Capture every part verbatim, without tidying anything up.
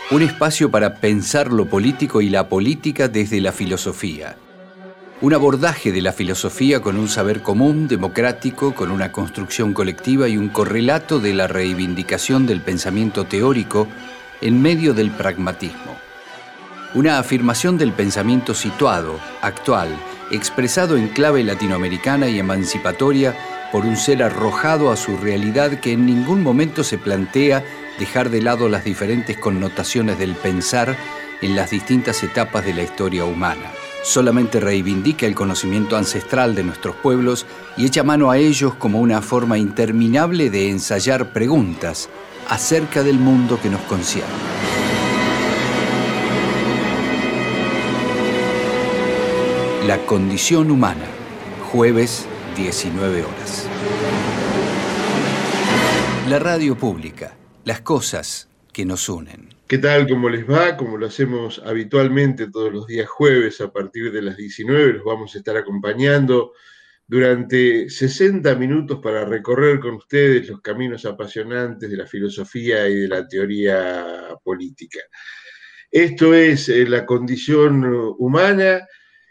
Un espacio para pensar lo político y la política desde la filosofía. Un abordaje de la filosofía con un saber común, democrático, con una construcción colectiva y un correlato de la reivindicación del pensamiento teórico en medio del pragmatismo. Una afirmación del pensamiento situado, actual, expresado en clave latinoamericana y emancipatoria por un ser arrojado a su realidad que en ningún momento se plantea dejar de lado las diferentes connotaciones del pensar en las distintas etapas de la historia humana. Solamente reivindica el conocimiento ancestral de nuestros pueblos y echa mano a ellos como una forma interminable de ensayar preguntas acerca del mundo que nos concierne. La condición humana, jueves, diecinueve horas. La radio pública, las cosas que nos unen. ¿Qué tal? ¿Cómo les va? Como lo hacemos habitualmente todos los días jueves a partir de las diecinueve, los vamos a estar acompañando durante sesenta minutos para recorrer con ustedes los caminos apasionantes de la filosofía y de la teoría política. Esto es eh, la condición humana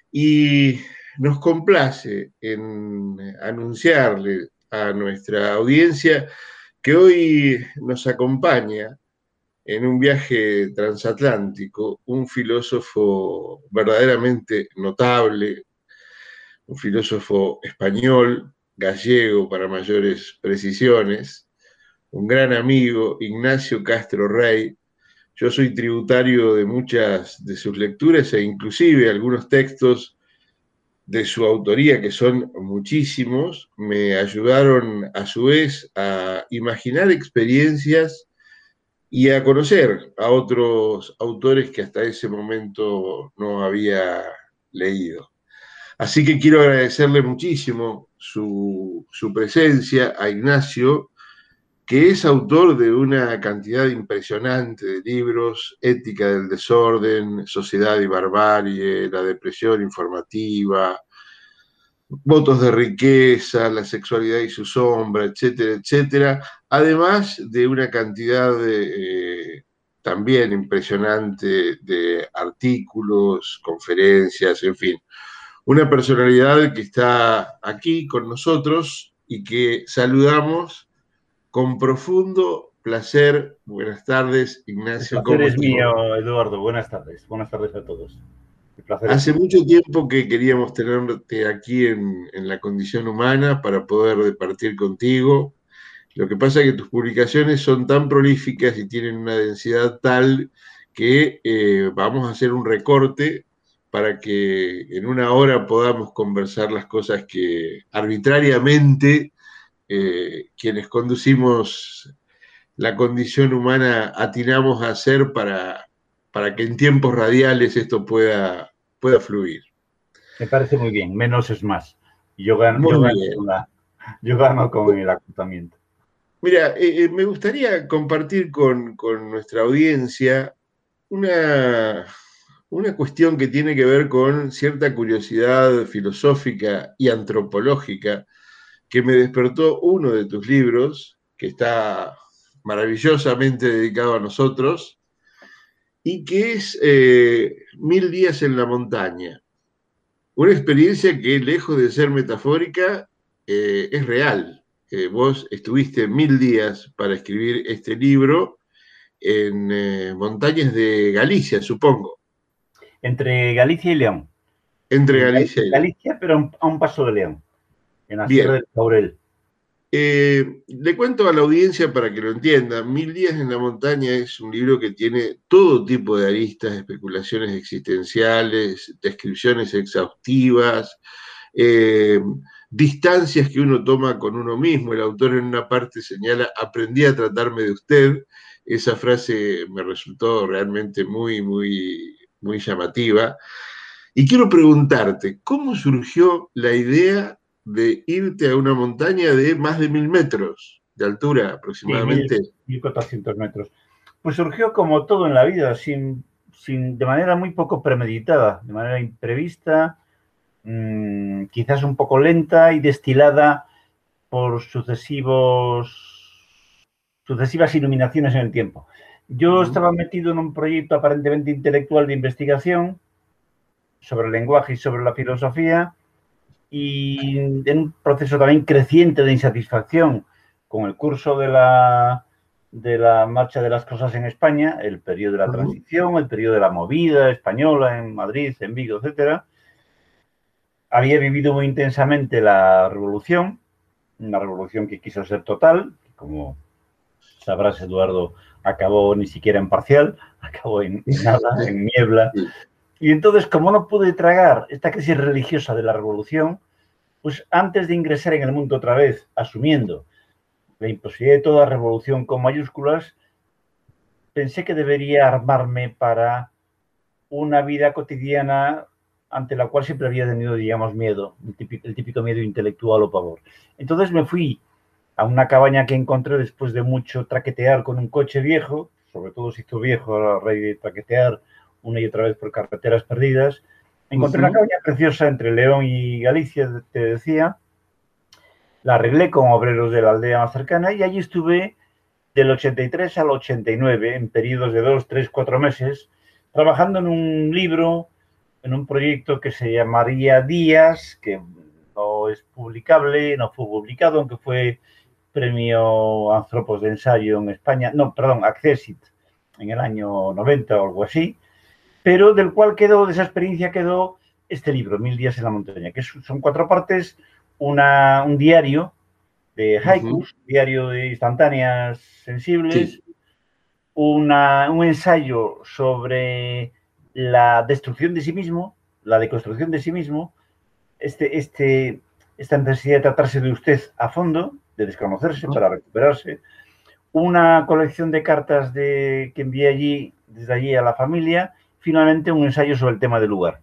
y nos complace en anunciarle a nuestra audiencia que hoy nos acompaña en un viaje transatlántico un filósofo verdaderamente notable, un filósofo español, gallego para mayores precisiones, un gran amigo, Ignacio Castro Rey. Yo soy tributario de muchas de sus lecturas e inclusive algunos textos de su autoría, que son muchísimos, me ayudaron a su vez a imaginar experiencias y a conocer a otros autores que hasta ese momento no había leído. Así que quiero agradecerle muchísimo su, su presencia a Ignacio, que es autor de una cantidad impresionante de libros: Ética del desorden, Sociedad y barbarie, La depresión informativa, Votos de riqueza, La sexualidad y su sombra, etcétera, etcétera, además de una cantidad de, eh, también impresionante de artículos, conferencias, en fin. Una personalidad que está aquí con nosotros y que saludamos con profundo placer. Buenas tardes, Ignacio. El placer es ¿Cómo mío, Eduardo. Buenas tardes. Buenas tardes a todos. El placer Hace es mío. mucho tiempo que queríamos tenerte aquí en, en La condición humana para poder departir contigo. Lo que pasa es que tus publicaciones son tan prolíficas y tienen una densidad tal que eh, vamos a hacer un recorte para que en una hora podamos conversar las cosas que arbitrariamente eh, quienes conducimos La condición humana atinamos a hacer para, para que en tiempos radiales esto pueda, pueda fluir. Me parece muy bien. Menos es más. Yo gano, Muy yo gano, bien. con, la, yo gano con el acotamiento. Mira, eh, eh, me gustaría compartir con, con nuestra audiencia una, una cuestión que tiene que ver con cierta curiosidad filosófica y antropológica que me despertó uno de tus libros, que está maravillosamente dedicado a nosotros, y que es eh, Mil días en la montaña. Una experiencia que, lejos de ser metafórica, eh, es real. Eh, vos estuviste mil días para escribir este libro en eh, montañas de Galicia, supongo. Entre Galicia y León. Entre En Galicia y León. Galicia, pero a un, a un paso de León. En la Sierra Bien. del Taurel. Eh, le cuento a la audiencia para que lo entienda. Mil días en la montaña es un libro que tiene todo tipo de aristas, especulaciones existenciales, descripciones exhaustivas, eh, distancias que uno toma con uno mismo. El autor en una parte señala: aprendí a tratarme de usted. Esa frase me resultó realmente muy, muy, muy llamativa. Y quiero preguntarte, ¿cómo surgió la idea de irte a una montaña de más de mil metros de altura Sí, aproximadamente? mil cuatrocientos metros. Pues surgió como todo en la vida, sin, sin, de manera muy poco premeditada, de manera imprevista, mmm, quizás un poco lenta y destilada por sucesivos, sucesivas iluminaciones en el tiempo. Yo estaba metido en un proyecto aparentemente intelectual de investigación sobre el lenguaje y sobre la filosofía, y en un proceso también creciente de insatisfacción con el curso de la, de la marcha de las cosas en España, el periodo de la transición, el periodo de la movida española en Madrid, en Vigo, etcétera. Había vivido muy intensamente la revolución, una revolución que quiso ser total, como sabrás, Eduardo, acabó ni siquiera en parcial, acabó en, en nada, en niebla. Y entonces, como no pude tragar esta crisis religiosa de la revolución, pues antes de ingresar en el mundo otra vez, asumiendo la imposibilidad de toda revolución con mayúsculas, pensé que debería armarme para una vida cotidiana ante la cual siempre había tenido, digamos, miedo, el típico, el típico miedo intelectual o pavor. Entonces me fui a una cabaña que encontré después de mucho traquetear con un coche viejo, sobre todo se hizo viejo a raíz de traquetear una y otra vez por carreteras perdidas. Encontré uh-huh. una cabaña preciosa entre León y Galicia, te decía. La arreglé con obreros de la aldea más cercana y allí estuve del ochenta y tres al ochenta y nueve, en periodos de dos, tres, cuatro meses, trabajando en un libro, en un proyecto que se llamaría Días, que no es publicable, no fue publicado, aunque fue premio Anthropos de ensayo en España, no, perdón, Accessit, en el año noventa o algo así, pero del cual quedó, de esa experiencia quedó este libro, Mil días en la montaña, que son cuatro partes, una, un diario de haikus, uh-huh. diario de instantáneas sensibles, sí. una, un ensayo sobre la destrucción de sí mismo, la deconstrucción de sí mismo, este, este, esta necesidad de tratarse de usted a fondo, de desconocerse uh-huh. para recuperarse, una colección de cartas de, que envié allí, desde allí a la familia, finalmente un ensayo sobre el tema del lugar.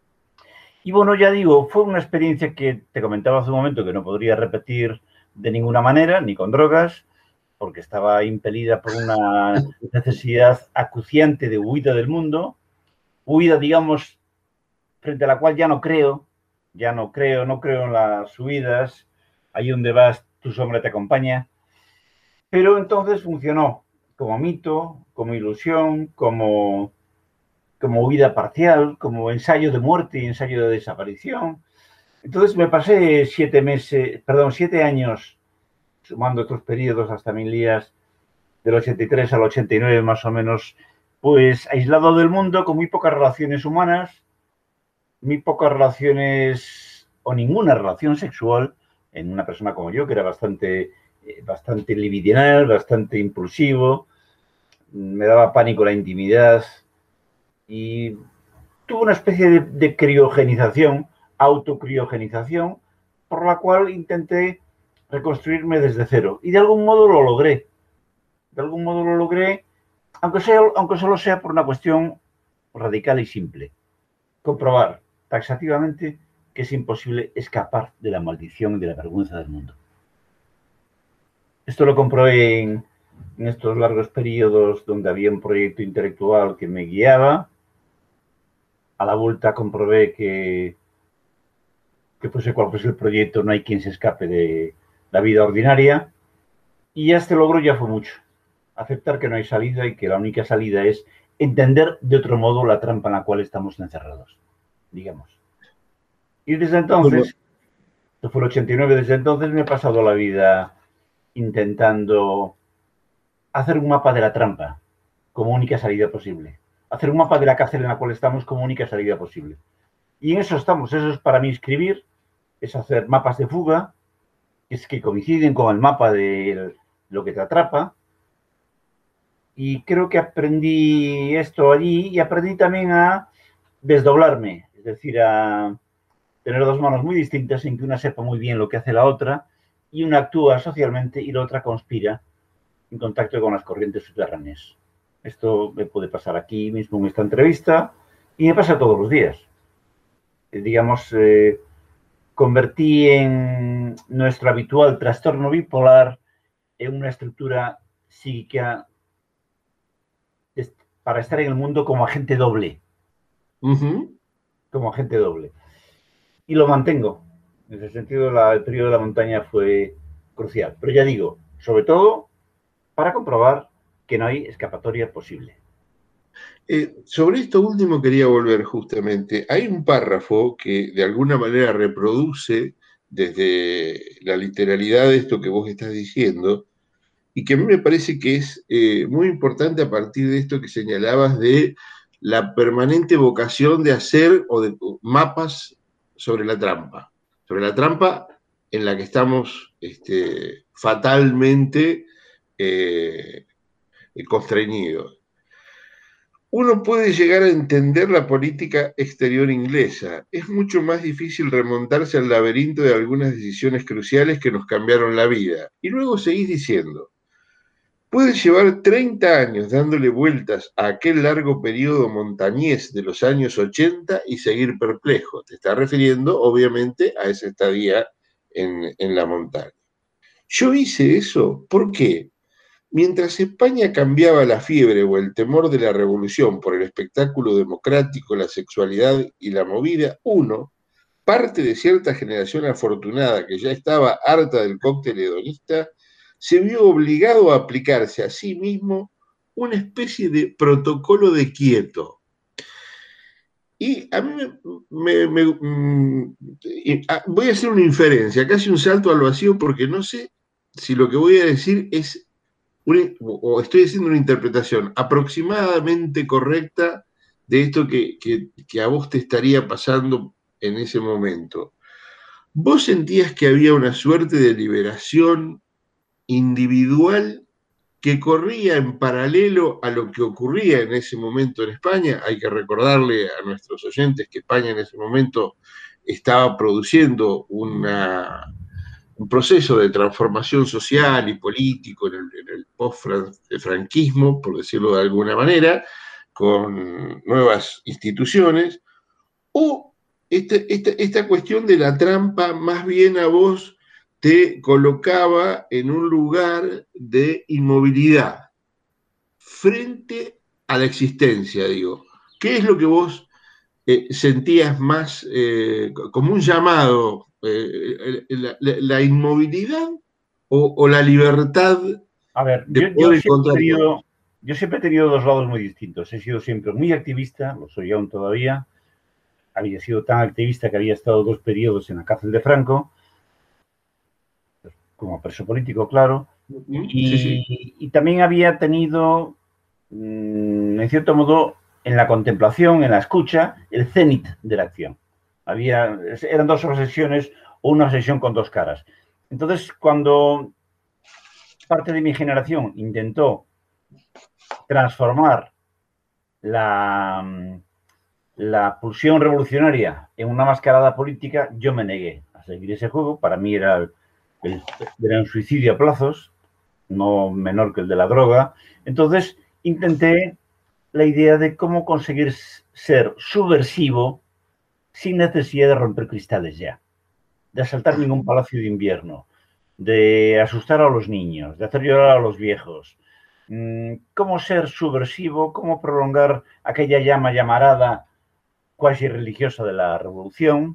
Y bueno, ya digo, fue una experiencia que te comentaba hace un momento que no podría repetir de ninguna manera, ni con drogas, porque estaba impelida por una necesidad acuciante de huida del mundo, huida, digamos, frente a la cual ya no creo, ya no creo, no creo en las huidas, ahí donde vas, tu sombra te acompaña, pero entonces funcionó como mito, como ilusión, como, como huida parcial, como ensayo de muerte y ensayo de desaparición. Entonces me pasé siete meses, perdón, siete años, sumando otros periodos hasta mil días, del ochenta y tres al ochenta y nueve más o menos, pues aislado del mundo, con muy pocas relaciones humanas, muy pocas relaciones o ninguna relación sexual en una persona como yo, que era bastante, eh, bastante libidinal, bastante impulsivo, me daba pánico la intimidad y tuve una especie de, de criogenización, autocriogenización, por la cual intenté reconstruirme desde cero. Y de algún modo lo logré. De algún modo lo logré, aunque, sea, aunque solo sea por una cuestión radical y simple. Comprobar taxativamente que es imposible escapar de la maldición y de la vergüenza del mundo. Esto lo comprobé en, en estos largos periodos donde había un proyecto intelectual que me guiaba. A la vuelta comprobé que, que fuese cual fuese el proyecto, no hay quien se escape de la vida ordinaria. Y este logro ya fue mucho. Aceptar que no hay salida y que la única salida es entender de otro modo la trampa en la cual estamos encerrados, digamos. Y desde entonces, esto fue el ochenta y nueve, desde entonces me he pasado la vida intentando hacer un mapa de la trampa como única salida posible. Hacer un mapa de la cárcel en la cual estamos como única salida posible. Y en eso estamos. Eso es para mí escribir, es hacer mapas de fuga, es que coinciden con el mapa de lo que te atrapa. Y creo que aprendí esto allí y aprendí también a desdoblarme, es decir, a tener dos manos muy distintas en que una sepa muy bien lo que hace la otra y una actúa socialmente y la otra conspira en contacto con las corrientes subterráneas. Esto me puede pasar aquí mismo en esta entrevista y me pasa todos los días. Eh, digamos, eh, convertí en nuestro habitual trastorno bipolar en una estructura psíquica para estar en el mundo como agente doble. Uh-huh. Como agente doble. Y lo mantengo. En ese sentido, la, el periodo de la montaña fue crucial. Pero ya digo, sobre todo, para comprobar que no hay escapatoria posible. Eh, sobre esto último quería volver justamente. Hay un párrafo que de alguna manera reproduce desde la literalidad de esto que vos estás diciendo y que a mí me parece que es eh, muy importante a partir de esto que señalabas de la permanente vocación de hacer o de mapas sobre la trampa, sobre la trampa en la que estamos este, fatalmente eh, constreñidos. Uno puede llegar a entender la política exterior inglesa. Es mucho más difícil remontarse al laberinto de algunas decisiones cruciales que nos cambiaron la vida. Y luego seguís diciendo, puedes llevar treinta años dándole vueltas a aquel largo periodo montañés de los años ochenta y seguir perplejo. Te está refiriendo, obviamente, a esa estadía en, en la montaña. Yo hice eso, ¿por qué? Mientras España cambiaba la fiebre o el temor de la revolución por el espectáculo democrático, la sexualidad y la movida, uno, parte de cierta generación afortunada que ya estaba harta del cóctel hedonista, se vio obligado a aplicarse a sí mismo una especie de protocolo de quieto. Y a mí me, me, me, me voy a hacer una inferencia, casi un salto al vacío, porque no sé si lo que voy a decir es Una, o estoy haciendo una interpretación aproximadamente correcta de esto que, que, que a vos te estaría pasando en ese momento. ¿Vos sentías que había una suerte de liberación individual que corría en paralelo a lo que ocurría en ese momento en España? Hay que recordarle a nuestros oyentes que España en ese momento estaba produciendo una... un proceso de transformación social y político en el, en el post-franquismo, por decirlo de alguna manera, con nuevas instituciones, o esta, esta, esta cuestión de la trampa más bien a vos te colocaba en un lugar de inmovilidad frente a la existencia, digo. ¿Qué es lo que vos eh, sentías más eh, como un llamado? Eh, la, la, la inmovilidad o, o la libertad a ver, de yo, poder yo, siempre encontrar he tenido, yo siempre he tenido dos lados muy distintos. He sido siempre muy activista, lo soy aún todavía. Había sido tan activista que había estado dos periodos en la cárcel de Franco, como preso político, claro. Y, sí, sí. y también había tenido, en cierto modo, en la contemplación, en la escucha, el cenit de la acción. Había, eran dos obsesiones o una obsesión con dos caras. Entonces, cuando parte de mi generación intentó transformar la, la pulsión revolucionaria en una mascarada política, yo me negué a seguir ese juego. Para mí era, el, el, era un suicidio a plazos, no menor que el de la droga. Entonces, intenté la idea de cómo conseguir ser subversivo sin necesidad de romper cristales ya, de asaltar ningún palacio de invierno, de asustar a los niños, de hacer llorar a los viejos. Cómo ser subversivo, cómo prolongar aquella llama llamarada cuasi religiosa de la revolución,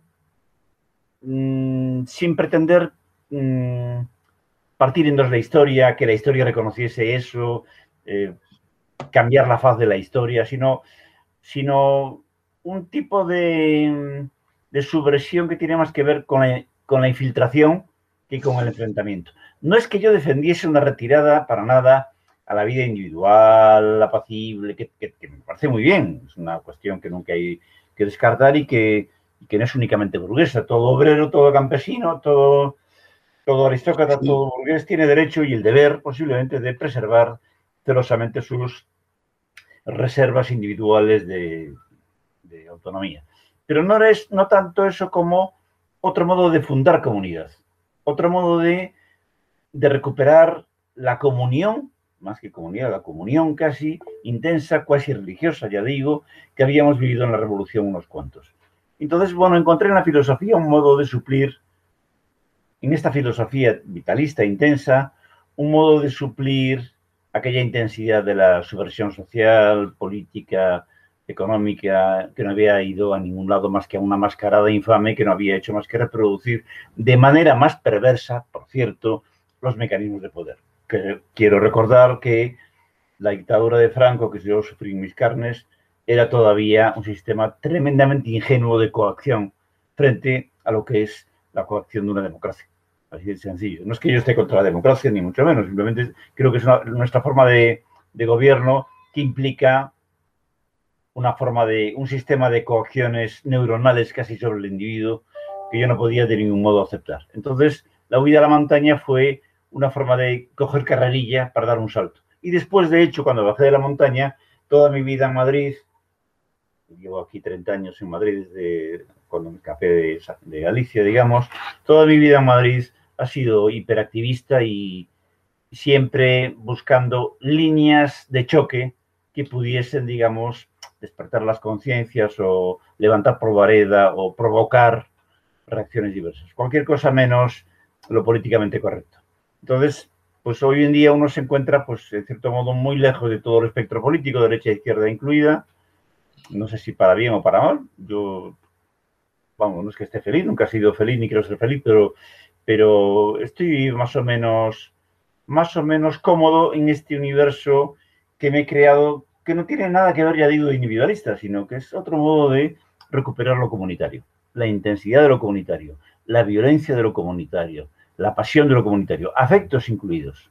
sin pretender partir en dos la historia, que la historia reconociese eso, eh, cambiar la faz de la historia, sino, sino un tipo de, de subversión que tiene más que ver con la, con la infiltración que con el enfrentamiento. No es que yo defendiese una retirada para nada a la vida individual, apacible, que, que, que me parece muy bien, es una cuestión que nunca hay que descartar y que, que no es únicamente burguesa, todo obrero, todo campesino, todo, todo aristócrata, sí. Todo burgués tiene derecho y el deber posiblemente de preservar celosamente sus reservas individuales de, de autonomía. Pero no es no tanto eso como otro modo de fundar comunidad, otro modo de, de recuperar la comunión, más que comunidad, la comunión casi intensa, cuasi religiosa, ya digo, que habíamos vivido en la Revolución unos cuantos. Entonces, bueno, encontré en la filosofía un modo de suplir, en esta filosofía vitalista, intensa, un modo de suplir aquella intensidad de la subversión social, política, económica, que no había ido a ningún lado más que a una mascarada infame, que no había hecho más que reproducir de manera más perversa, por cierto, los mecanismos de poder. Que quiero recordar que la dictadura de Franco, que yo sufrí en mis carnes, era todavía un sistema tremendamente ingenuo de coacción frente a lo que es la coacción de una democracia. Así de sencillo. No es que yo esté contra la democracia, ni mucho menos. Simplemente creo que es una, nuestra forma de, de gobierno que implica una forma de, un sistema de coacciones neuronales casi sobre el individuo que yo no podía de ningún modo aceptar. Entonces, la huida a la montaña fue una forma de coger carrerilla para dar un salto. Y después, de hecho, cuando bajé de la montaña, toda mi vida en Madrid, llevo aquí treinta años en Madrid desde cuando me escapé de, de Galicia, digamos, toda mi vida en Madrid ha sido hiperactivista y siempre buscando líneas de choque que pudiesen, digamos, despertar las conciencias o levantar polvareda o provocar reacciones diversas. Cualquier cosa menos lo políticamente correcto. Entonces, pues hoy en día uno se encuentra, pues, en cierto modo, muy lejos de todo el espectro político, derecha e izquierda incluida. No sé si para bien o para mal. Yo, vamos, no es que esté feliz, nunca he sido feliz ni quiero ser feliz, pero, pero estoy más o menos, más o menos cómodo en este universo que me he creado, que no tiene nada que ver, ya digo, de individualista, sino que es otro modo de recuperar lo comunitario, la intensidad de lo comunitario, la violencia de lo comunitario, la pasión de lo comunitario, afectos incluidos.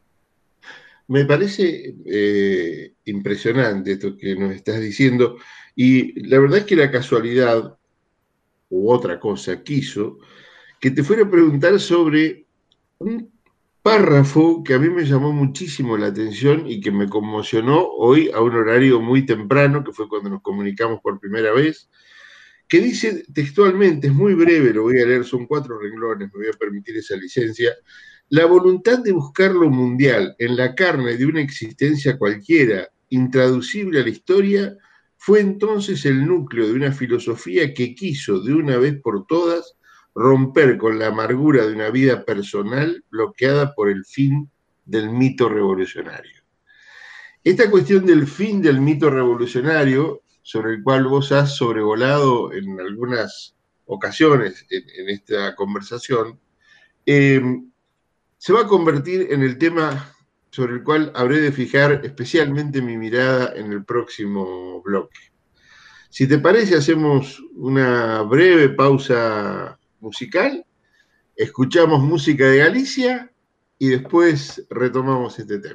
Me parece eh, impresionante esto que nos estás diciendo, y la verdad es que la casualidad, u otra cosa, quiso que te fuera a preguntar sobre un párrafo que a mí me llamó muchísimo la atención y que me conmocionó hoy a un horario muy temprano, que fue cuando nos comunicamos por primera vez, que dice textualmente, es muy breve, lo voy a leer, son cuatro renglones, me voy a permitir esa licencia: la voluntad de buscar lo mundial en la carne de una existencia cualquiera, intraducible a la historia, fue entonces el núcleo de una filosofía que quiso, de una vez por todas, romper con la amargura de una vida personal bloqueada por el fin del mito revolucionario. Esta cuestión del fin del mito revolucionario, sobre el cual vos has sobrevolado en algunas ocasiones en, en esta conversación, eh, se va a convertir en el tema sobre el cual habré de fijar especialmente mi mirada en el próximo bloque. Si te parece, hacemos una breve pausa musical, escuchamos música de Galicia y después retomamos este tema.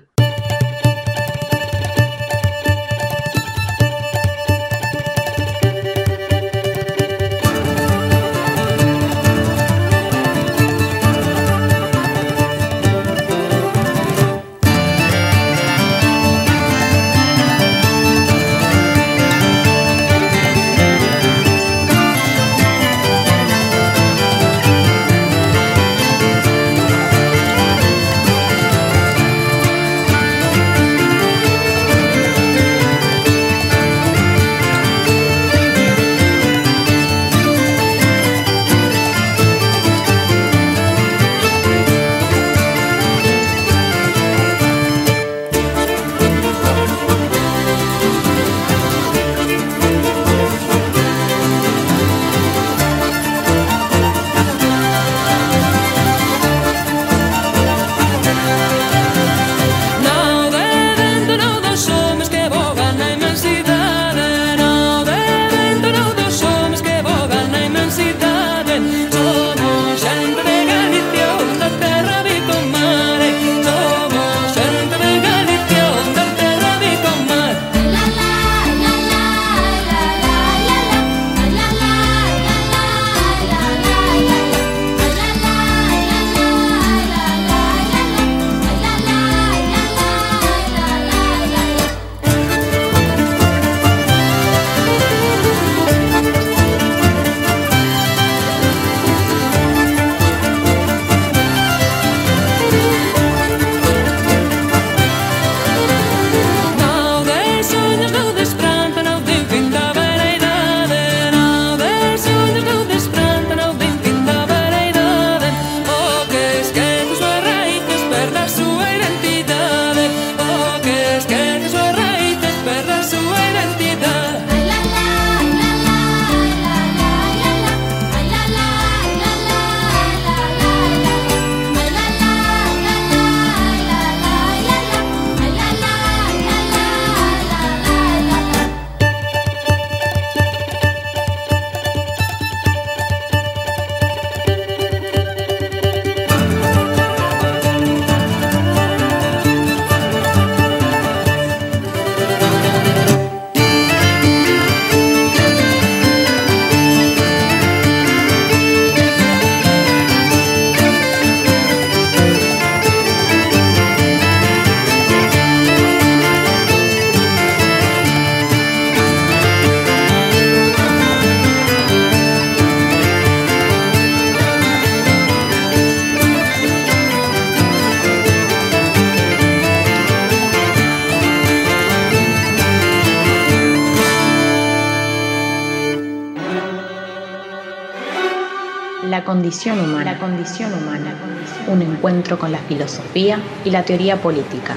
condición humana, la condición humana, un encuentro con la filosofía y la teoría política.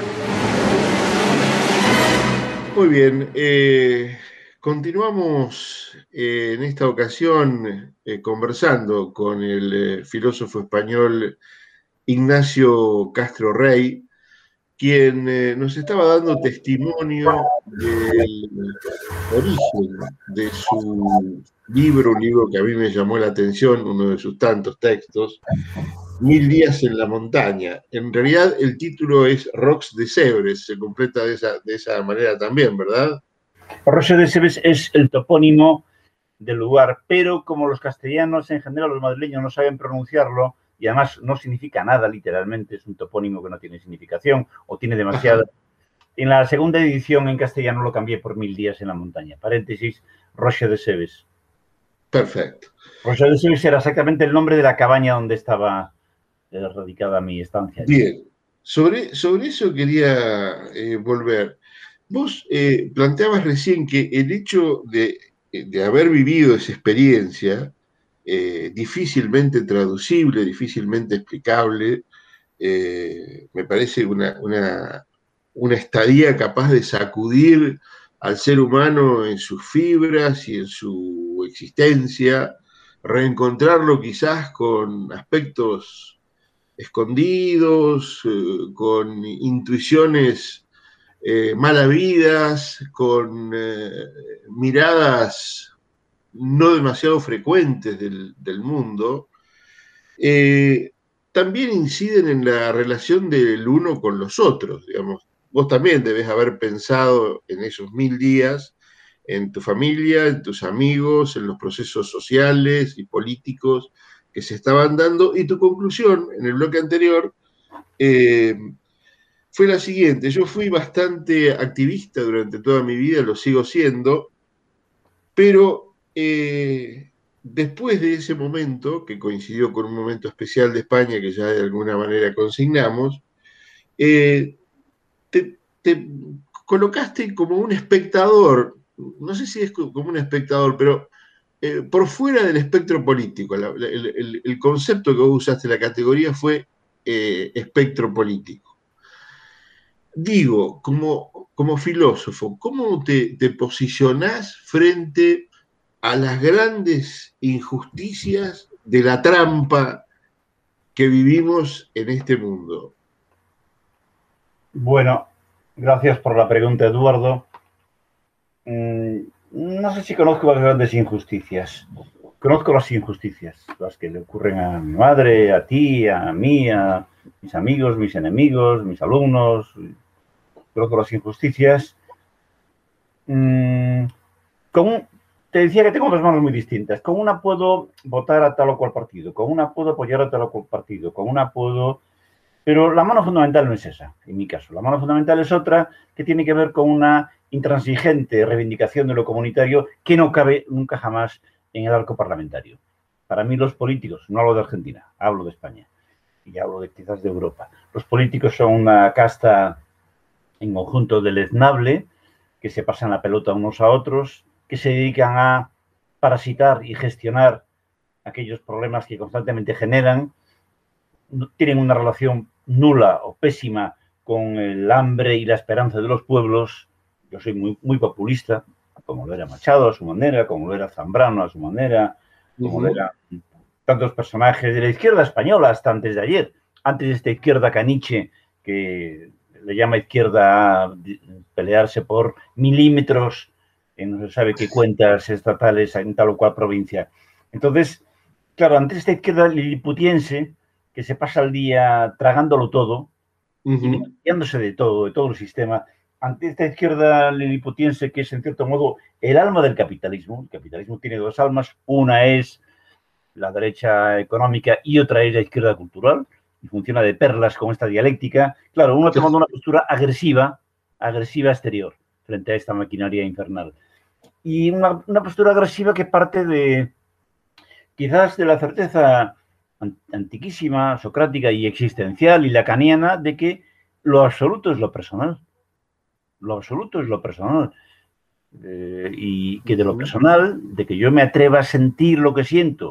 Muy bien, eh, continuamos eh, en esta ocasión eh, conversando con el eh, filósofo español Ignacio Castro Rey, quien eh, nos estaba dando testimonio del origen de su libro, un libro que a mí me llamó la atención, uno de sus tantos textos, Mil días en la montaña. En realidad el título es Rocs de Sèvres, se completa de esa, de esa manera también, ¿verdad? Roches de Sèvres es el topónimo del lugar, pero como los castellanos en general, los madrileños no saben pronunciarlo, y además no significa nada literalmente, es un topónimo que no tiene significación o tiene demasiada. Ajá. En la segunda edición en castellano lo cambié por Mil días en la montaña. Paréntesis, Roches de Sèvres. Perfecto. Roches de Sèvres era exactamente el nombre de la cabaña donde estaba eh, radicada mi estancia. Bien, sobre, sobre eso quería eh, volver. Vos eh, planteabas recién que el hecho de, de haber vivido esa experiencia, eh, difícilmente traducible, difícilmente explicable, eh, me parece una, una, una estadía capaz de sacudir al ser humano en sus fibras y en su existencia, reencontrarlo quizás con aspectos escondidos, eh, con intuiciones eh, malavidas, con eh, miradas no demasiado frecuentes del, del mundo, eh, también inciden en la relación del uno con los otros, digamos. Vos también debes haber pensado en esos mil días, en tu familia, en tus amigos, en los procesos sociales y políticos que se estaban dando, y tu conclusión en el bloque anterior eh, fue la siguiente: yo fui bastante activista durante toda mi vida, lo sigo siendo, pero eh, después de ese momento, que coincidió con un momento especial de España que ya de alguna manera consignamos, eh, te, te colocaste como un espectador, no sé si es como un espectador, pero eh, por fuera del espectro político. La, la, el, el concepto que vos usaste, la categoría, fue eh, espectro político. Digo, como, como filósofo, ¿cómo te, te posicionás frente a las grandes injusticias de la trampa que vivimos en este mundo? Bueno, gracias por la pregunta, Eduardo. Mm, no sé si conozco las grandes injusticias. Conozco las injusticias, las que le ocurren a mi madre, a ti, a mí, a mis amigos, mis enemigos, mis alumnos. Conozco las injusticias. Mm, con, te decía que tengo dos manos muy distintas. Con una puedo votar a tal o cual partido, con una puedo apoyar a tal o cual partido, con una puedo... Pero la mano fundamental no es esa, en mi caso. La mano fundamental es otra, que tiene que ver con una intransigente reivindicación de lo comunitario que no cabe nunca jamás en el arco parlamentario. Para mí los políticos, no hablo de Argentina, hablo de España y hablo de quizás de Europa. Los políticos son una casta en conjunto deleznable, que se pasan la pelota unos a otros, que se dedican a parasitar y gestionar aquellos problemas que constantemente generan, tienen una relación nula o pésima con el hambre y la esperanza de los pueblos. Yo soy muy, muy populista, como lo era Machado a su manera, como lo era Zambrano a su manera, como uh-huh. lo eran tantos personajes de la izquierda española hasta antes de ayer, antes de esta izquierda caniche que le llama izquierda a pelearse por milímetros en no se sabe qué cuentas estatales en tal o cual provincia. Entonces, claro, ante esta izquierda liliputiense que se pasa el día tragándolo todo, uh-huh. y beneficiándose de todo, de todo el sistema, ante esta izquierda liliputiense que es, en cierto modo, el alma del capitalismo. El capitalismo tiene dos almas, una es la derecha económica y otra es la izquierda cultural, y funciona de perlas con esta dialéctica. Claro, uno tomando una postura agresiva, agresiva exterior, frente a esta maquinaria infernal. Y una, una postura agresiva que parte de, quizás, de la certeza antiquísima, socrática y existencial y lacaniana de que lo absoluto es lo personal. Lo absoluto es lo personal. Eh, y que de lo personal, de que yo me atreva a sentir lo que siento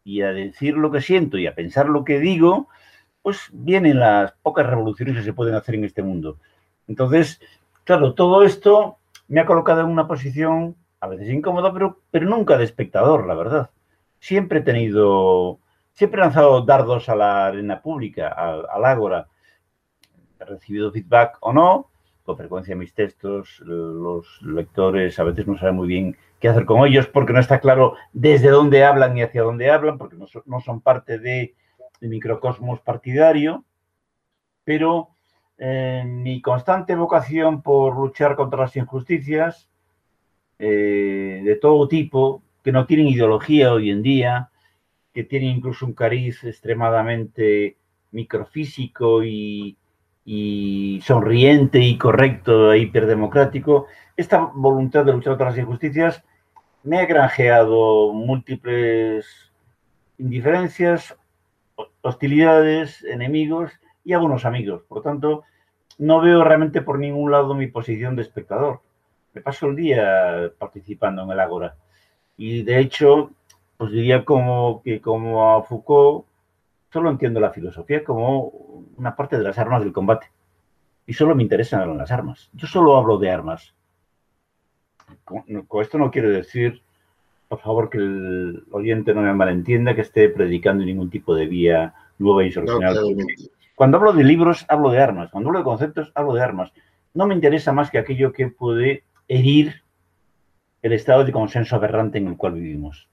y a decir lo que siento y a pensar lo que digo, pues vienen las pocas revoluciones que se pueden hacer en este mundo. Entonces, claro, todo esto me ha colocado en una posición a veces incómoda, pero, pero nunca de espectador, la verdad. Siempre he tenido, siempre he lanzado dardos a la arena pública, al, al ágora. He recibido feedback o no. Con frecuencia mis textos, los lectores a veces no saben muy bien qué hacer con ellos porque no está claro desde dónde hablan y hacia dónde hablan, porque no son, no son parte de, de microcosmos partidario, pero eh, mi constante vocación por luchar contra las injusticias eh, de todo tipo, que no tienen ideología hoy en día, que tienen incluso un cariz extremadamente microfísico y, y sonriente y correcto e hiperdemocrático, esta voluntad de luchar contra las injusticias me ha granjeado múltiples indiferencias, hostilidades, enemigos y algunos amigos. Por lo tanto, no veo realmente por ningún lado mi posición de espectador. Me paso el día participando en el Ágora. Y de hecho, pues diría como que como a Foucault, solo entiendo la filosofía como una parte de las armas del combate. Y solo me interesan las armas. Yo solo hablo de armas. Con, con esto no quiero decir, por favor, que el oyente no me malentienda, que esté predicando ningún tipo de vía nueva insurreccional. No, cuando hablo de libros, hablo de armas. Cuando hablo de conceptos, hablo de armas. No me interesa más que aquello que puede herir el estado de consenso aberrante en el cual vivimos.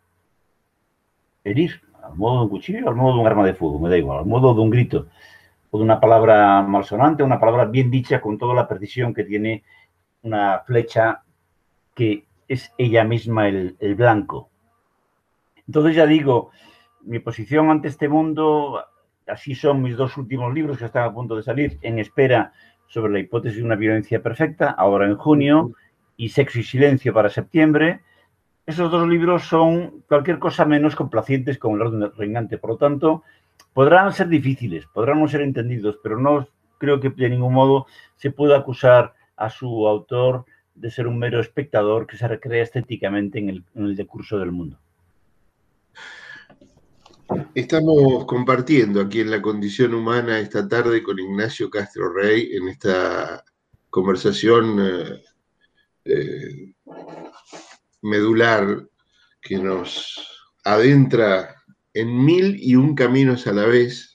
Herir, al modo de un cuchillo, al modo de un arma de fuego, me da igual, al modo de un grito, o de una palabra malsonante, una palabra bien dicha con toda la precisión que tiene una flecha que es ella misma el, el blanco. Entonces ya digo, mi posición ante este mundo, así son mis dos últimos libros que están a punto de salir, En espera, sobre la hipótesis de una violencia perfecta, ahora en junio, y Sexo y silencio para septiembre. Esos dos libros son cualquier cosa menos complacientes con el orden reinante. Por lo tanto, podrán ser difíciles, podrán no ser entendidos, pero no creo que de ningún modo se pueda acusar a su autor de ser un mero espectador que se recrea estéticamente en el, en el decurso del mundo. Estamos compartiendo aquí en La Condición Humana esta tarde con Ignacio Castro Rey en esta conversación eh, eh, medular que nos adentra en mil y un caminos a la vez.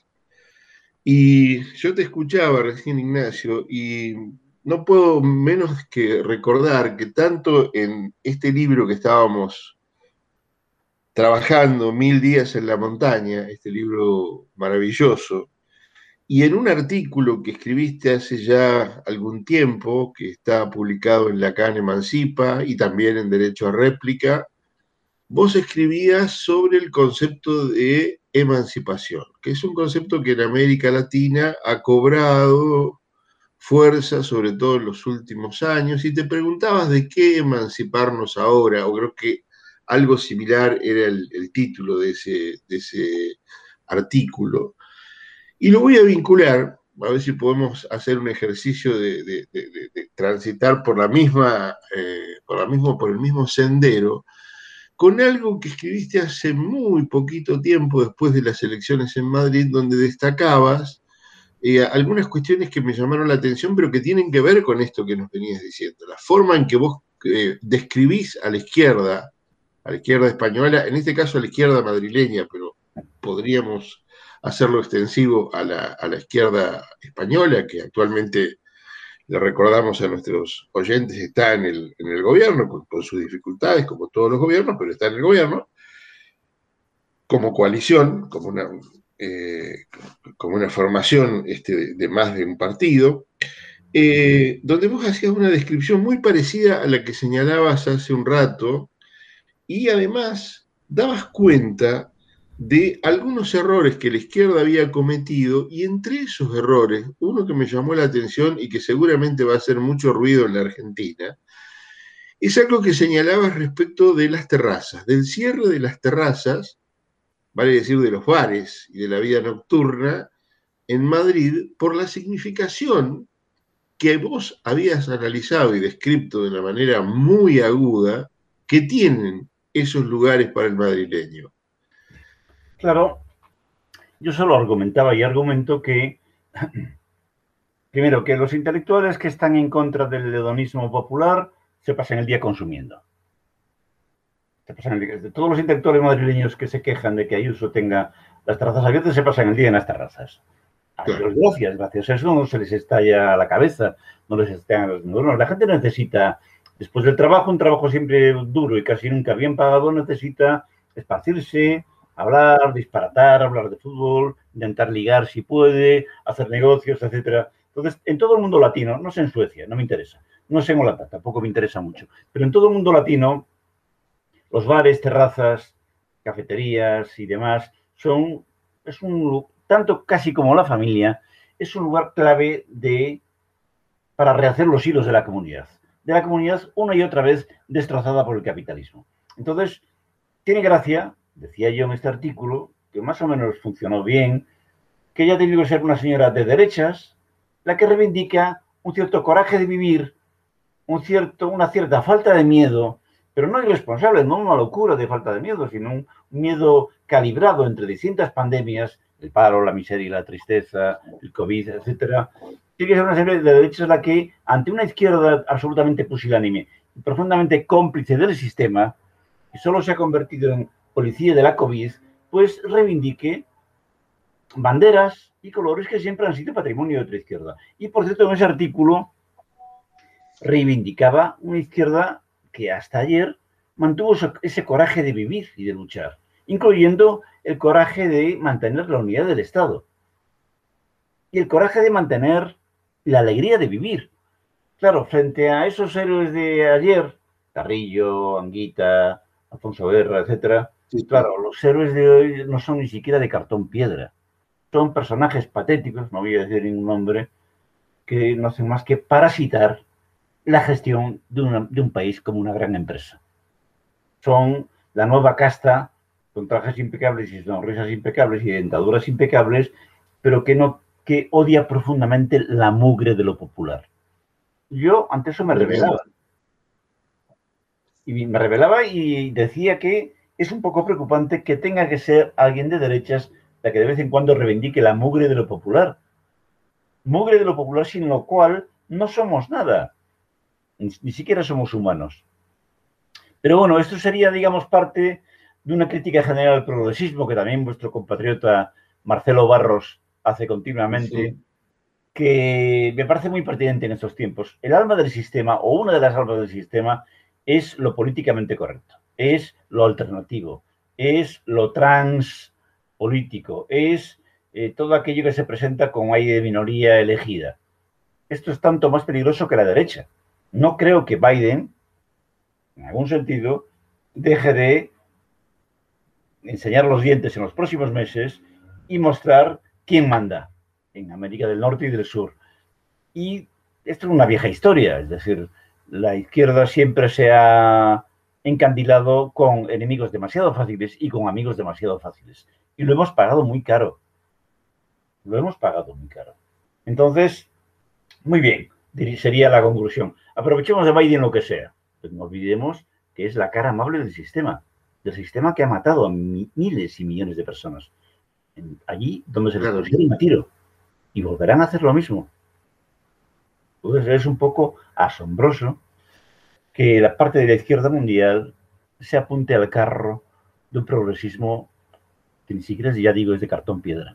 Y yo te escuchaba recién, Ignacio, y no puedo menos que recordar que tanto en este libro que estábamos trabajando, Mil días en la montaña, este libro maravilloso, y en un artículo que escribiste hace ya algún tiempo, que está publicado en Lacan Emancipa y también en Derecho a Réplica, vos escribías sobre el concepto de emancipación, que es un concepto que en América Latina ha cobrado fuerza, sobre todo en los últimos años, y te preguntabas de qué emanciparnos ahora, o creo que algo similar era el, el título de ese, de ese artículo. Y lo voy a vincular, a ver si podemos hacer un ejercicio de, de, de, de, de transitar por la misma, eh, por la mismo, por el mismo sendero, con algo que escribiste hace muy poquito tiempo después de las elecciones en Madrid, donde destacabas eh, algunas cuestiones que me llamaron la atención, pero que tienen que ver con esto que nos venías diciendo. La forma en que vos eh, describís a la izquierda, a la izquierda española, en este caso a la izquierda madrileña, pero podríamos hacerlo extensivo a la, a la izquierda española, que actualmente, le recordamos a nuestros oyentes, está en el, en el gobierno, con, con sus dificultades, como todos los gobiernos, pero está en el gobierno, como coalición, como una, eh, como una formación este, de, de más de un partido, eh, donde vos hacías una descripción muy parecida a la que señalabas hace un rato, y además dabas cuenta de algunos errores que la izquierda había cometido, y entre esos errores, uno que me llamó la atención y que seguramente va a hacer mucho ruido en la Argentina, es algo que señalabas respecto de las terrazas, del cierre de las terrazas, vale decir de los bares y de la vida nocturna en Madrid, por la significación que vos habías analizado y descrito de una manera muy aguda que tienen esos lugares para el madrileño. Claro, yo solo argumentaba y argumento que, primero, que los intelectuales que están en contra del hedonismo popular se pasan el día consumiendo. Se pasan el día, de todos los intelectuales madrileños que se quejan de que Ayuso tenga las terrazas abiertas, se pasan el día en las terrazas. A Dios gracias, gracias a eso no se les estalla la cabeza, no les estallan los neuronas. La gente necesita, después del trabajo, un trabajo siempre duro y casi nunca bien pagado, necesita esparcirse, hablar, disparatar, hablar de fútbol, intentar ligar si puede, hacer negocios, etcétera. Entonces, en todo el mundo latino, no sé en Suecia, no me interesa, no sé en Holanda, tampoco me interesa mucho, pero en todo el mundo latino, los bares, terrazas, cafeterías y demás son, es un, tanto casi como la familia, es un lugar clave de, para rehacer los hilos de la comunidad, de la comunidad una y otra vez destrozada por el capitalismo. Entonces, tiene gracia, decía yo en este artículo, que más o menos funcionó bien, que ella ha tenido que ser una señora de derechas, la que reivindica un cierto coraje de vivir, un cierto, una cierta falta de miedo, pero no irresponsable, no una locura de falta de miedo, sino un miedo calibrado entre distintas pandemias, el paro, la miseria y la tristeza, el COVID, etcétera. Tiene que ser una serie de derechas la que, ante una izquierda absolutamente pusilánime y profundamente cómplice del sistema, que solo se ha convertido en policía de la COVID, pues reivindique banderas y colores que siempre han sido patrimonio de otra izquierda. Y, por cierto, en ese artículo reivindicaba una izquierda que hasta ayer mantuvo ese coraje de vivir y de luchar, incluyendo el coraje de mantener la unidad del Estado y el coraje de mantener la alegría de vivir. Claro, frente a esos héroes de ayer, Carrillo, Anguita, Alfonso Guerra, etcétera, sí, claro, los héroes de hoy no son ni siquiera de cartón piedra. Son personajes patéticos, no voy a decir ningún nombre, que no hacen más que parasitar la gestión de, una, de un país como una gran empresa. Son la nueva casta con trajes impecables y sonrisas impecables y dentaduras impecables, pero que, no, que odia profundamente la mugre de lo popular. Yo ante eso me rebelaba. Y me rebelaba y decía que es un poco preocupante que tenga que ser alguien de derechas la que de vez en cuando reivindique la mugre de lo popular. Mugre de lo popular sin lo cual no somos nada. Ni, ni siquiera somos humanos. Pero bueno, esto sería, digamos, parte de una crítica general al progresismo que también vuestro compatriota Marcelo Barros hace continuamente, sí, que me parece muy pertinente en estos tiempos. El alma del sistema, o una de las almas del sistema, es lo políticamente correcto, es lo alternativo, es lo transpolítico, es eh, todo aquello que se presenta como aire de minoría elegida. Esto es tanto más peligroso que la derecha. No creo que Biden, en algún sentido, deje de enseñar los dientes en los próximos meses y mostrar quién manda en América del Norte y del Sur. Y esto es una vieja historia, es decir, la izquierda siempre se ha encandilado con enemigos demasiado fáciles y con amigos demasiado fáciles. Y lo hemos pagado muy caro. Lo hemos pagado muy caro. Entonces, muy bien, sería la conclusión. Aprovechemos de Biden lo que sea. Pero no olvidemos que es la cara amable del sistema, del sistema que ha matado a miles y millones de personas. Allí donde se les consigue un tiro. Y volverán a hacer lo mismo. Entonces es un poco asombroso que la parte de la izquierda mundial se apunte al carro de un progresismo que ni siquiera, ya digo, es de cartón piedra.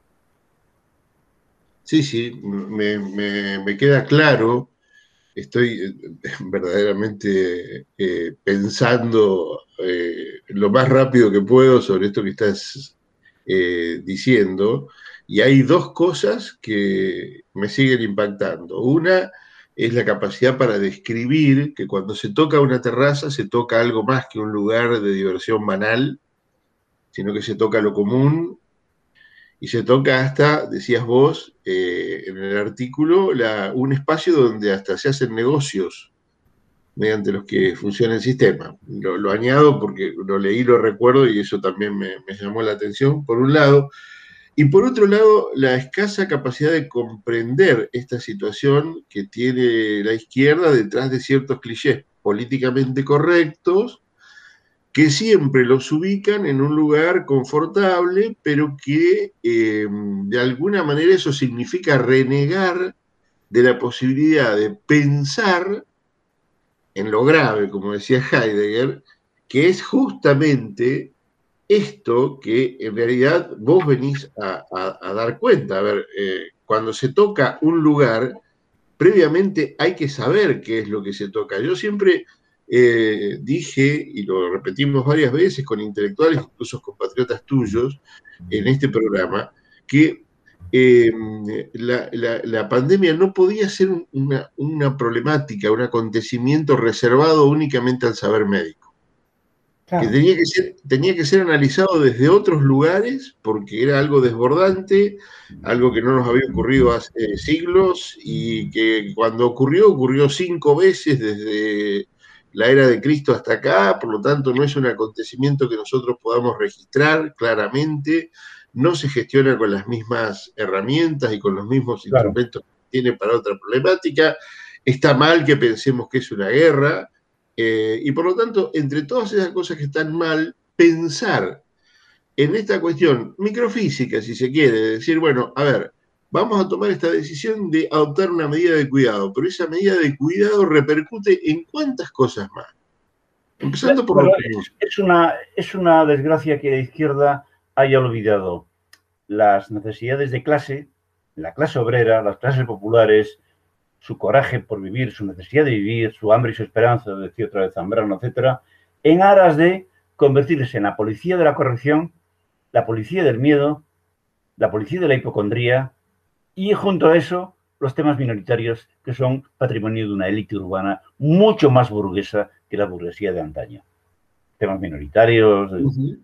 Sí, sí, me, me, me queda claro. Estoy verdaderamente eh, pensando eh, lo más rápido que puedo sobre esto que estás eh, diciendo, y hay dos cosas que me siguen impactando. Una es la capacidad para describir que cuando se toca una terraza se toca algo más que un lugar de diversión banal, sino que se toca lo común. Y se toca hasta, decías vos, eh, en el artículo, la, un espacio donde hasta se hacen negocios mediante los que funciona el sistema. Lo, lo añado porque lo leí, lo recuerdo y eso también me, me llamó la atención, por un lado. Y por otro lado, la escasa capacidad de comprender esta situación que tiene la izquierda detrás de ciertos clichés políticamente correctos, que siempre los ubican en un lugar confortable, pero que eh, de alguna manera eso significa renegar de la posibilidad de pensar en lo grave, como decía Heidegger, que es justamente esto que en realidad vos venís a, a, a dar cuenta. A ver, eh, cuando se toca un lugar, previamente hay que saber qué es lo que se toca. Yo siempre eh, dije, y lo repetimos varias veces con intelectuales, incluso compatriotas tuyos, en este programa, que eh, la, la, la, pandemia no podía ser una, una problemática, un acontecimiento reservado únicamente al saber médico. Claro. Que tenía que, ser, tenía que ser analizado desde otros lugares porque era algo desbordante, algo que no nos había ocurrido hace eh, siglos y que cuando ocurrió, ocurrió cinco veces desde la era de Cristo hasta acá, por lo tanto no es un acontecimiento que nosotros podamos registrar claramente, no se gestiona con las mismas herramientas y con los mismos claro. instrumentos que tiene para otra problemática, está mal que pensemos que es una guerra, Eh, y por lo tanto, entre todas esas cosas que están mal, pensar en esta cuestión microfísica, si se quiere, de decir, bueno, a ver, vamos a tomar esta decisión de adoptar una medida de cuidado, pero esa medida de cuidado repercute en cuántas cosas más. Empezando por... Bueno, es, es, una, es una desgracia que la izquierda haya olvidado las necesidades de clase, la clase obrera, las clases populares, su coraje por vivir, su necesidad de vivir, su hambre y su esperanza, decía otra vez Zambrano, etcétera, en aras de convertirse en la policía de la corrección, la policía del miedo, la policía de la hipocondría y, junto a eso, los temas minoritarios que son patrimonio de una élite urbana mucho más burguesa que la burguesía de antaño. Temas minoritarios de, uh-huh.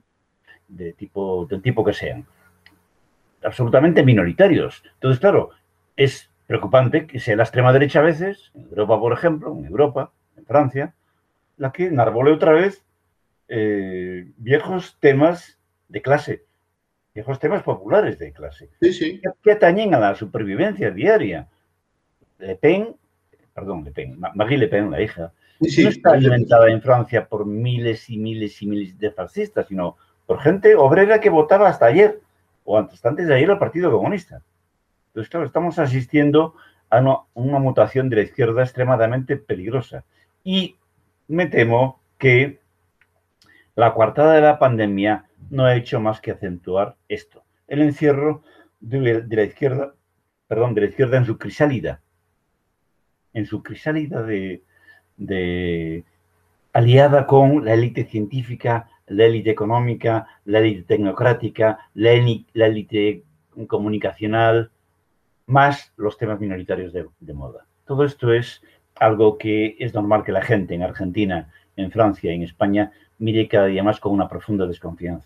de tipo, del tipo que sean. Absolutamente minoritarios. Entonces, claro, es preocupante que sea la extrema derecha a veces, en Europa, por ejemplo, en Europa, en Francia, la que enarbole otra vez eh, viejos temas de clase, viejos temas populares de clase, sí, sí. Que, que atañen a la supervivencia diaria. Le Pen, perdón, Le Pen, Marie Le Pen, la hija, sí, sí, no está alimentada en Francia por miles y miles y miles de fascistas, sino por gente obrera que votaba hasta ayer, o antes, antes de ayer al Partido Comunista. Entonces, claro, estamos asistiendo a una, una mutación de la izquierda extremadamente peligrosa. Y me temo que la coartada de la pandemia no ha hecho más que acentuar esto. El encierro de, de la izquierda, perdón, de la izquierda en su crisálida. En su crisálida de, de aliada con la élite científica, la élite económica, la élite tecnocrática, la élite comunicacional, más los temas minoritarios de, de moda. Todo esto es algo que es normal que la gente en Argentina, en Francia y en España mire cada día más con una profunda desconfianza.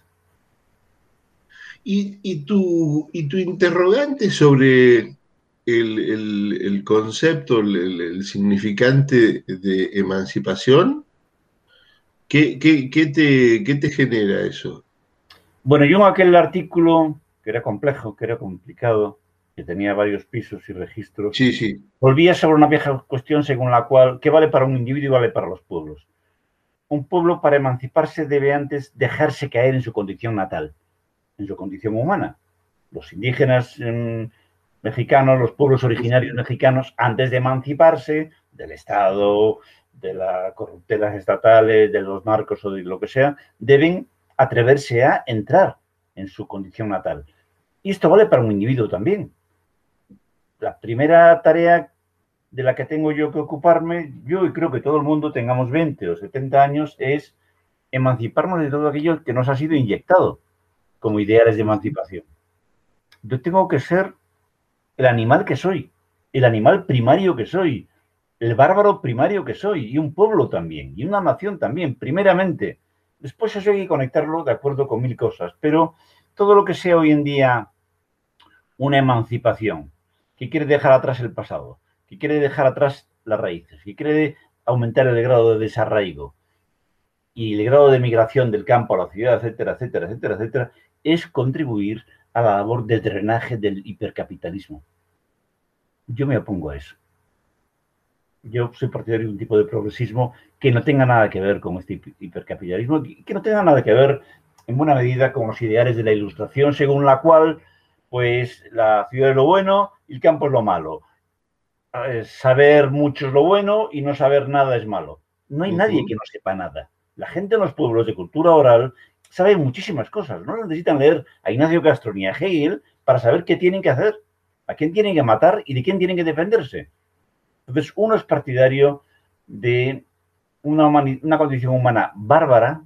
¿Y, y, tu, y tu interrogante sobre el, el, el concepto, el, el significante de emancipación? ¿Qué, qué, qué, te, ¿Qué te genera eso? Bueno, yo en aquel artículo, que era complejo, que era complicado, que tenía varios pisos y registros, sí, sí. volvía sobre una vieja cuestión según la cual, ¿qué vale para un individuo y vale para los pueblos? Un pueblo, para emanciparse, debe antes dejarse caer en su condición natal, en su condición humana. Los indígenas eh, mexicanos, los pueblos originarios mexicanos, antes de emanciparse del Estado, de las corruptelas estatales, de los narcos o de lo que sea, deben atreverse a entrar en su condición natal. Y esto vale para un individuo también. La primera tarea de la que tengo yo que ocuparme, yo y creo que todo el mundo tengamos veinte o setenta años, es emanciparnos de todo aquello que nos ha sido inyectado como ideales de emancipación. Yo tengo que ser el animal que soy, el animal primario que soy, el bárbaro primario que soy, y un pueblo también, y una nación también, primeramente. Después eso hay que conectarlo de acuerdo con mil cosas, pero todo lo que sea hoy en día una emancipación, que quiere dejar atrás el pasado, que quiere dejar atrás las raíces, que quiere aumentar el grado de desarraigo y el grado de migración del campo a la ciudad, etcétera, etcétera, etcétera, etcétera, es contribuir a la labor de drenaje del hipercapitalismo. Yo me opongo a eso. Yo soy partidario de un tipo de progresismo que no tenga nada que ver con este hipercapitalismo, que no tenga nada que ver en buena medida con los ideales de la Ilustración, según la cual, pues, la ciudad es lo bueno y el campo es lo malo. Saber mucho es lo bueno y no saber nada es malo. No hay uh-huh. nadie que no sepa nada. La gente en los pueblos de cultura oral sabe muchísimas cosas. No necesitan leer a Ignacio Castro ni a Hegel para saber qué tienen que hacer, a quién tienen que matar y de quién tienen que defenderse. Entonces, uno es partidario de una, una condición humana bárbara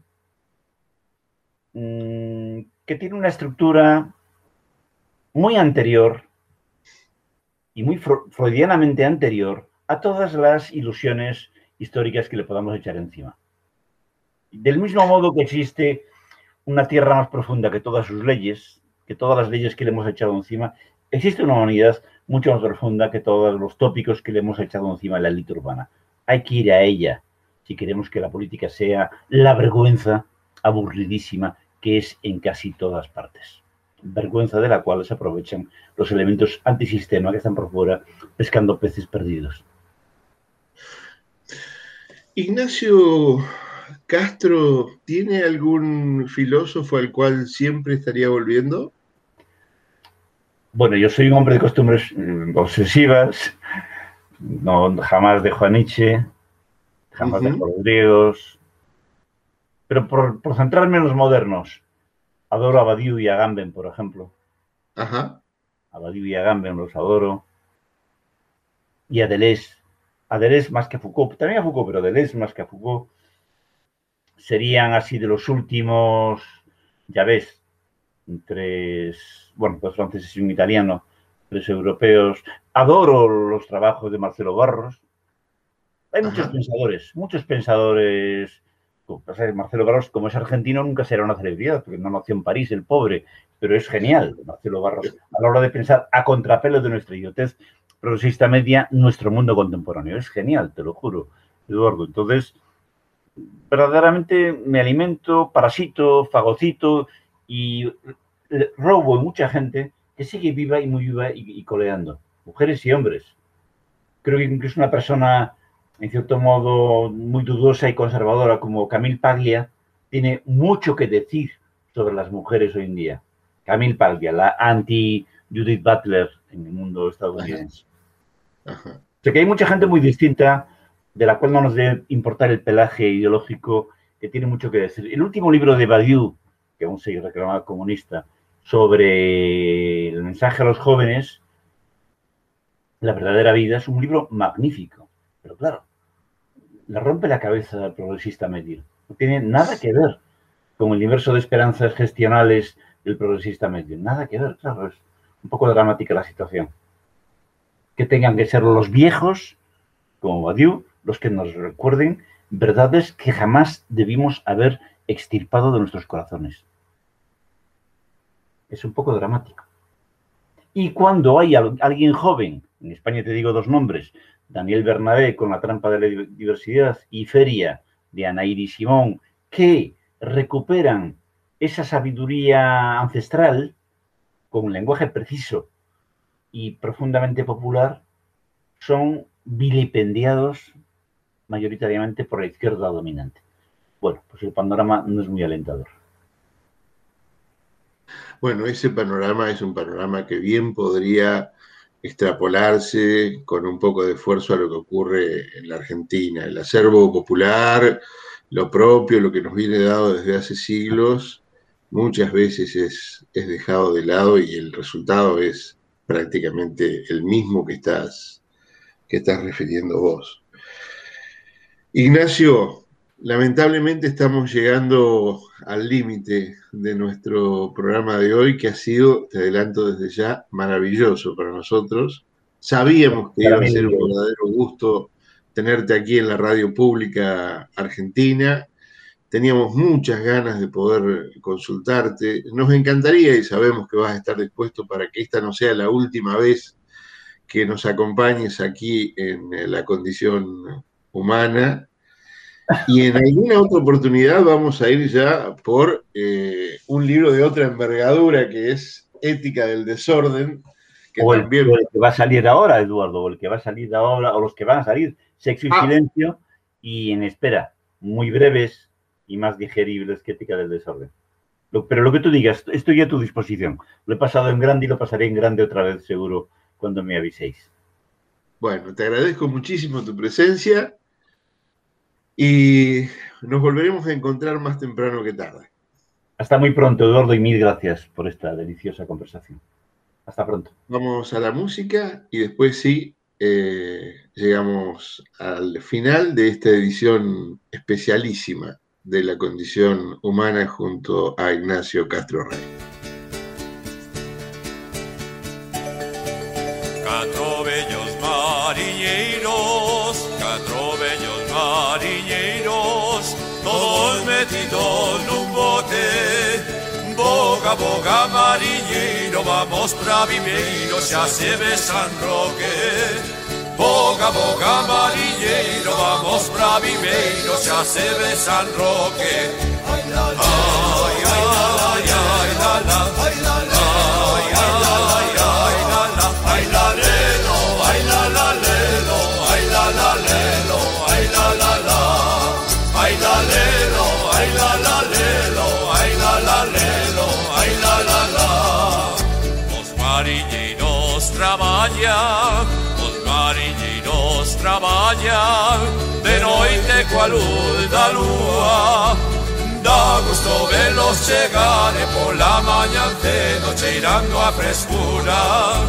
mmm, que tiene una estructura muy anterior y muy freudianamente anterior a todas las ilusiones históricas que le podamos echar encima. Del mismo modo que existe una tierra más profunda que todas sus leyes, que todas las leyes que le hemos echado encima, existe una humanidad mucho más profunda que todos los tópicos que le hemos echado encima en la élite urbana. Hay que ir a ella si queremos que la política sea la vergüenza aburridísima que es en casi todas partes. Vergüenza de la cual se aprovechan los elementos antisistema que están por fuera pescando peces perdidos. Ignacio Castro, ¿tiene algún filósofo al cual siempre estaría volviendo? Bueno, yo soy un hombre de costumbres obsesivas, no, jamás dejo a Nietzsche, jamás uh-huh. dejo a los griegos, pero por, por centrarme en los modernos, adoro a Badiou y a Agamben, por ejemplo. Ajá. A Badiou y a Agamben los adoro. Y a Deleuze. A Deleuze más que a Foucault. También a Foucault, pero Deleuze más que a Foucault. Serían así de los últimos, ya ves, tres, bueno, dos franceses y un italiano, tres europeos. Adoro los trabajos de Marcelo Barros. Hay muchos Ajá. pensadores, muchos pensadores. Marcelo Barros, como es argentino, nunca será una celebridad, porque no nació en París, el pobre, pero es genial, Marcelo Barros, a la hora de pensar a contrapelo de nuestra idiotez progresista media, nuestro mundo contemporáneo. Es genial, te lo juro, Eduardo. Entonces, verdaderamente me alimento, parasito, fagocito y robo en mucha gente que sigue viva y muy viva y, y coleando, mujeres y hombres. Creo que incluso una persona en cierto modo muy dudosa y conservadora como Camille Paglia, tiene mucho que decir sobre las mujeres hoy en día. Camille Paglia, la anti-Judith Butler en el mundo estadounidense. Ajá. Ajá. O sea que hay mucha gente muy distinta, de la cual no nos debe importar el pelaje ideológico, que tiene mucho que decir. El último libro de Badiou, que aún se reclamaba comunista, sobre el mensaje a los jóvenes, La verdadera vida, es un libro magnífico. Pero claro, le rompe la cabeza al progresista medio. No tiene nada que ver con el universo de esperanzas gestionales del progresista medio. Nada que ver, claro, es un poco dramática la situación. Que tengan que ser los viejos, como Badiou, los que nos recuerden verdades que jamás debimos haber extirpado de nuestros corazones. Es un poco dramático. Y cuando hay alguien joven, en España te digo dos nombres, Daniel Bernabé con La trampa de la diversidad y Feria de Anaïdi Simón, que recuperan esa sabiduría ancestral con un lenguaje preciso y profundamente popular, son vilipendiados mayoritariamente por la izquierda dominante. Bueno, pues el panorama no es muy alentador. Bueno, ese panorama es un panorama que bien podría extrapolarse con un poco de esfuerzo a lo que ocurre en la Argentina. El acervo popular, lo propio, lo que nos viene dado desde hace siglos, muchas veces es, es dejado de lado y el resultado es prácticamente el mismo que estás, que estás refiriendo vos. Ignacio, lamentablemente estamos llegando al límite de nuestro programa de hoy, que ha sido, te adelanto desde ya, maravilloso para nosotros. Sabíamos que iba a ser un verdadero gusto tenerte aquí en la radio pública argentina. Teníamos muchas ganas de poder consultarte. Nos encantaría, y sabemos que vas a estar dispuesto para que esta no sea la última vez que nos acompañes aquí en La Condición Humana. Y en alguna otra oportunidad vamos a ir ya por eh, un libro de otra envergadura, que es Ética del Desorden. Que o, también... el, o el que va a salir ahora, Eduardo, o el que va a salir ahora, o los que van a salir, Sexo y Ah. Silencio, y en espera, muy breves y más digeribles que Ética del Desorden. Lo, pero lo que tú digas, estoy a tu disposición. Lo he pasado en grande y lo pasaré en grande otra vez, seguro, cuando me aviséis. Bueno, te agradezco muchísimo tu presencia y nos volveremos a encontrar más temprano que tarde. Hasta muy pronto, Eduardo, y mil gracias por esta deliciosa conversación. Hasta pronto. Vamos a la música y después sí eh, llegamos al final de esta edición especialísima de La Condición Humana junto a Ignacio Castro Rey. Catro bellos mariñeiros, catro bellos mariñeiros, todos metidos nun bote. Boga, boga, mariñeiro, vamos pra Viveiro, xa se ve San Roque. Boga, boga, mariñeiro, vamos pra Viveiro, xa se ve San Roque. Ay, la, la, ay, ay, ay, ay, la, la, ay, la, la, ay, ay, ay, ay, la, la, ay, la, lelo, ay, la, la, lelo, ay, la, la, lelo, ay, la, la, la, ay, la, lelo, ay, la, la, lelo, ay, la, la, lelo, ay, la, la, la. Os mariñeiros traballan, os mariñeiros traballan, de noite coa luz da lúa. Dá gusto velos chegar e pola mañan cedo cheirando a frescura.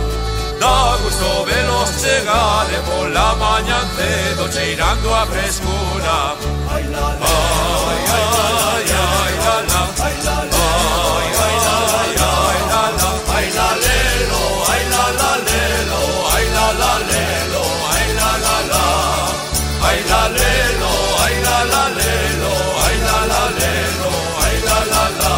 Dá gusto velos chegar e pola mañan cedo cheirando a frescura. Ai, la, la, ai, ai, ai, la, la, ai, la, la, ai, ai, ai, ai, la, la, ai, la, lelo, ai, la, la, lelo, ai, la, la, lelo, ai, la, la, la, ai, la, lelo, ai, la, la, lelo, ai, la, la, lelo, ai, la, la, la.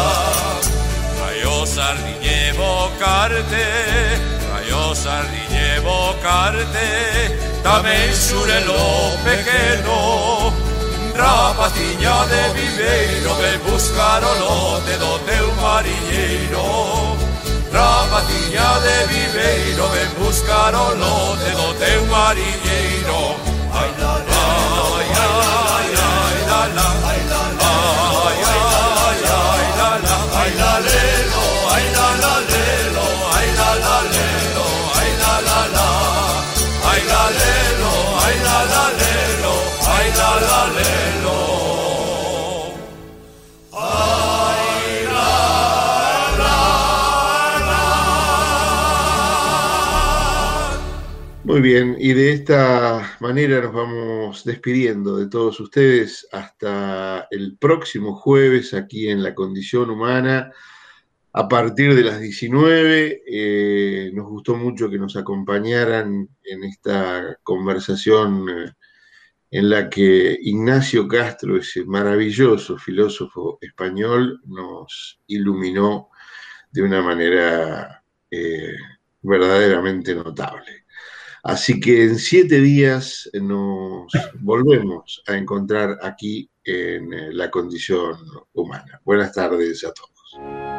Rayo sardiñe bocarte, rayo sardiñe bocarte, tamén xurelo pequeno. Rapaciña de Viveiro, ven buscar o lote do teu mariñeiro. Rapaciña de Viveiro, ven buscar o lote do teu mariñeiro. Ai, la, la, ai, ai, ai, la, la, ai, la, la, ai, ai, ai, la, la, ai, la, lelo, ai, la, la, lelo, ai, la, la, lelo, ai, la, la, la, ai, la, lelo, ai, la, la, lelo, ai, la, la, lelo. Muy bien, y de esta manera nos vamos despidiendo de todos ustedes hasta el próximo jueves aquí en La Condición Humana a partir de las diecinueve. Eh, nos gustó mucho que nos acompañaran en esta conversación eh, en la que Ignacio Castro, ese maravilloso filósofo español, nos iluminó de una manera eh, verdaderamente notable. Así que en siete días nos volvemos a encontrar aquí en La Condición Humana. Buenas tardes a todos.